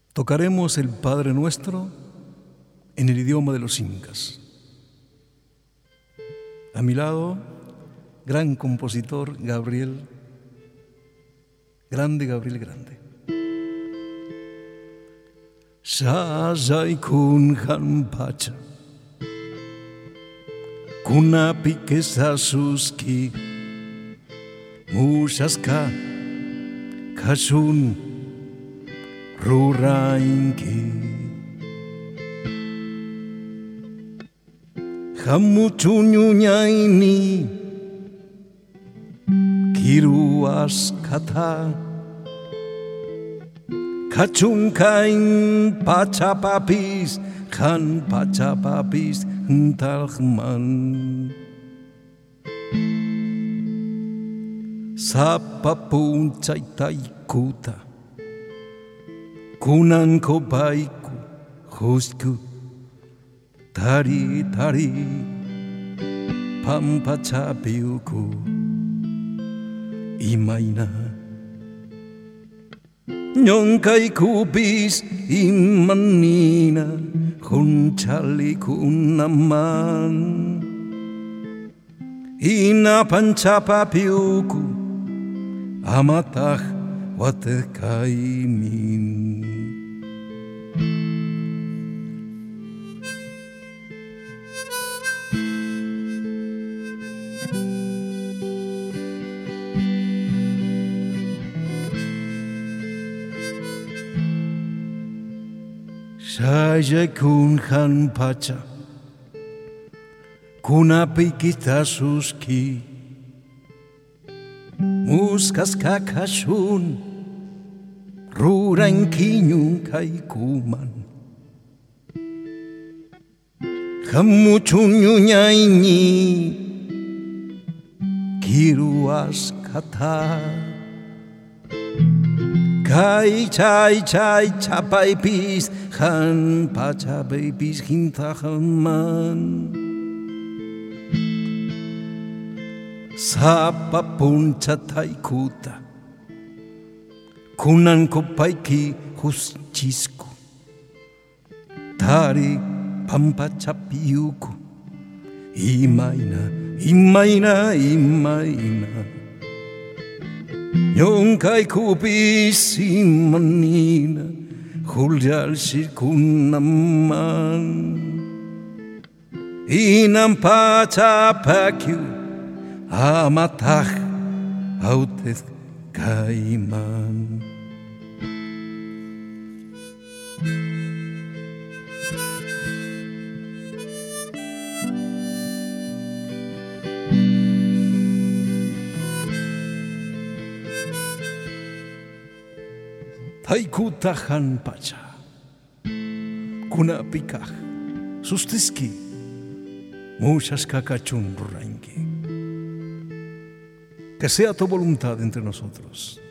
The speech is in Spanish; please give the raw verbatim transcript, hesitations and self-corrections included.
Tocaremos el Padre Nuestro en el idioma de los incas. A mi lado, gran compositor Gabriel, grande Gabriel Grande. Shazai kun hanpacha, kunapi kesasuski, mushaska kashun rurainki. Hamuchuñuñaini kiruas kata kachunkain pachapapis han pachapapis ntalman sapapun chaitaikuta kunan kopaiku husku tari tari pampa chapiuku imaina nyongkai kubis imanina hunchali kunaman ina panchapapiuku amatah watekaimin. Saya kun han pacha kunapi kitasuski muskas kakashun rurankinyun kaikuman hamuchunyunyaini kiruas kata kai chai chai chapai pis han pachapai pis hintahaman sapapun chataikuta kunan kopaiki huschisku tari pampachapiuku imaina imaina imaina nyongkai kubis imanina huljal sirkunaman inam pachapakiu amatah autet kaiman. Taikuta han pacha kunapikaj sustiski muchas kakachun ranki. Que sea tu voluntad entre nosotros.